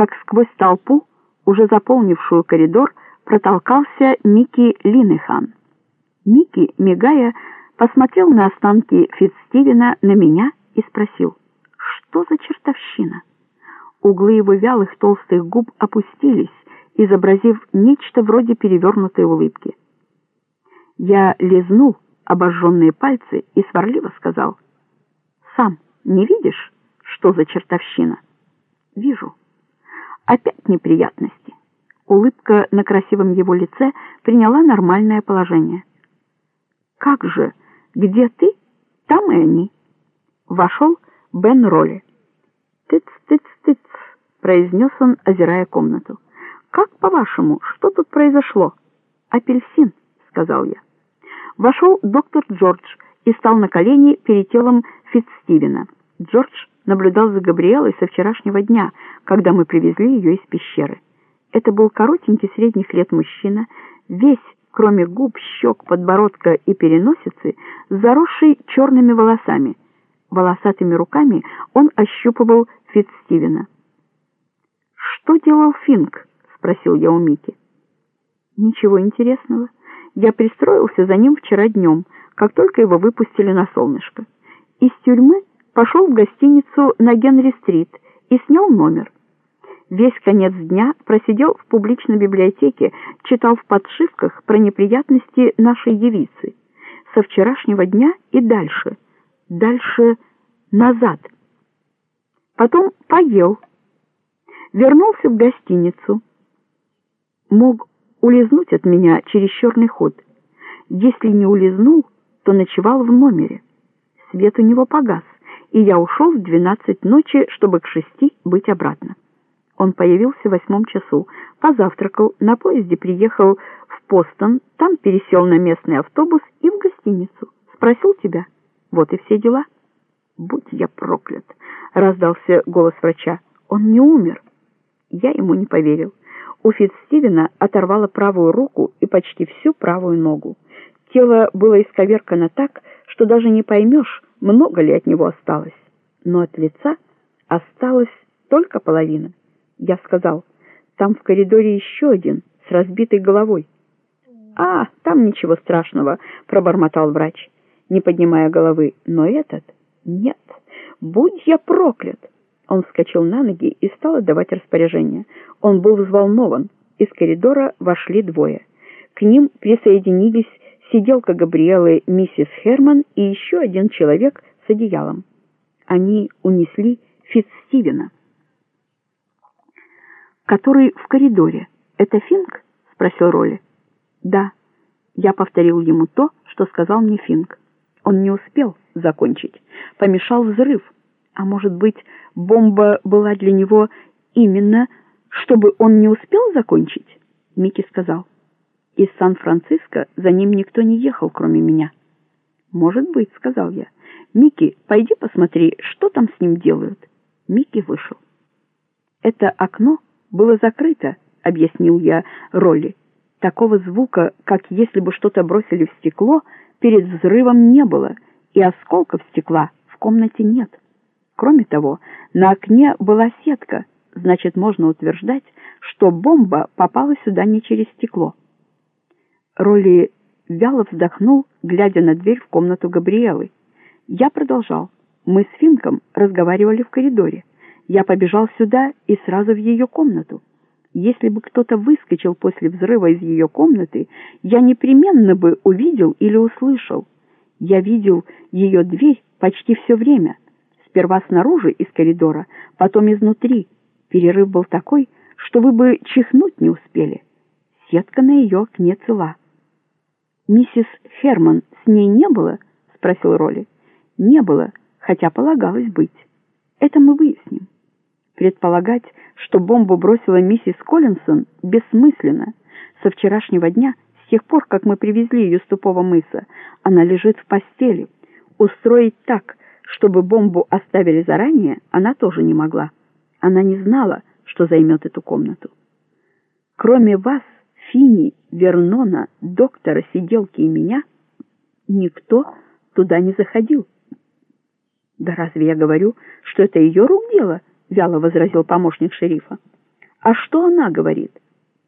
как сквозь толпу, уже заполнившую коридор, протолкался Микки Линнехан. Микки, мигая, посмотрел на останки Фитцстивена, на меня и спросил: «Что за чертовщина?» Углы его вялых толстых губ опустились, изобразив нечто вроде перевернутой улыбки. Я лизнул обожженные пальцы и сварливо сказал: «Сам не видишь, что за чертовщина?» «Вижу. Опять неприятности». Улыбка на красивом его лице приняла нормальное положение. «Как же? Где ты? Там и они». Вошел Бен Ролли. «Тыц-тыц-тыц», — произнес он, озирая комнату. «Как, по-вашему, что тут произошло?» «Апельсин», — сказал я. Вошел доктор Джордж и стал на колени перед телом Фитцстивена. Джордж наблюдал за Габриэлой со вчерашнего дня, когда мы привезли ее из пещеры. Это был коротенький средних лет мужчина, весь, кроме губ, щек, подбородка и переносицы, заросший черными волосами. Волосатыми руками он ощупывал Фитцстивена. «Что делал Финк?» — спросил я у Микки. «Ничего интересного. Я пристроился за ним вчера днем, как только его выпустили на солнышко. Из тюрьмы пошел в гостиницу на Генри-стрит и снял номер. Весь конец дня просидел в публичной библиотеке, читал в подшивках про неприятности нашей девицы. Со вчерашнего дня и дальше. Дальше назад. Потом поел. Вернулся в гостиницу. Мог улизнуть от меня через черный ход. Если не улизнул, то ночевал в номере. Свет у него погас, и я ушел в 12 ночи, чтобы к 6 быть обратно. Он появился в 8 часу, позавтракал, на поезде приехал в Постон, там пересел на местный автобус и в гостиницу. Спросил тебя. Вот и все дела». «Будь я проклят!» — раздался голос врача. «Он не умер». Я ему не поверил. У Фитцстивена оторвало правую руку и почти всю правую ногу. Тело было исковеркано так, что даже не поймешь, много ли от него осталось. Но от лица осталась только половина. Я сказал: «Там в коридоре еще один, с разбитой головой». «А, там ничего страшного», — пробормотал врач, не поднимая головы. «Но этот? Нет. Будь я проклят!» Он вскочил на ноги и стал отдавать распоряжения. Он был взволнован. Из коридора вошли двое. К ним присоединились сиделка Габриэлы, миссис Херман, и еще один человек с одеялом. Они унесли Фитцстивена. «Который в коридоре. Это Финк?» — спросил Ролли. «Да». Я повторил ему то, что сказал мне Финк. Он не успел закончить. Помешал взрыв. А может быть, бомба была для него именно, чтобы он не успел закончить? Микки сказал: «Из Сан-Франциско за ним никто не ехал, кроме меня». «Может быть», — сказал я. «Микки, пойди посмотри, что там с ним делают». Микки вышел. «Это окно было закрыто», — объяснил я Ролли. «Такого звука, как если бы что-то бросили в стекло, перед взрывом не было, и осколков стекла в комнате нет. Кроме того, на окне была сетка, значит, можно утверждать, что бомба попала сюда не через стекло». Ролли вяло вздохнул, глядя на дверь в комнату Габриэлы. Я продолжал. Мы с Финком разговаривали в коридоре. Я побежал сюда и сразу в ее комнату. Если бы кто-то выскочил после взрыва из ее комнаты, я непременно бы увидел или услышал. Я видел ее дверь почти все время. Сперва снаружи из коридора, потом изнутри. Перерыв был такой, что вы бы чихнуть не успели. Сетка на ее окне цела. «Миссис Херман с ней не было?» — спросил Ролли. «Не было, хотя полагалось быть. Это мы выясним. Предполагать, что бомбу бросила миссис Коллинсон, бессмысленно. Со вчерашнего дня, с тех пор, как мы привезли ее с Тупого мыса, она лежит в постели. Устроить так, чтобы бомбу оставили заранее, она тоже не могла. Она не знала, что займет эту комнату. Кроме вас, Финни, Вернона, доктора, сиделки и меня, никто туда не заходил». «Да разве я говорю, что это ее рук дело?» — вяло возразил помощник шерифа. А что она говорит?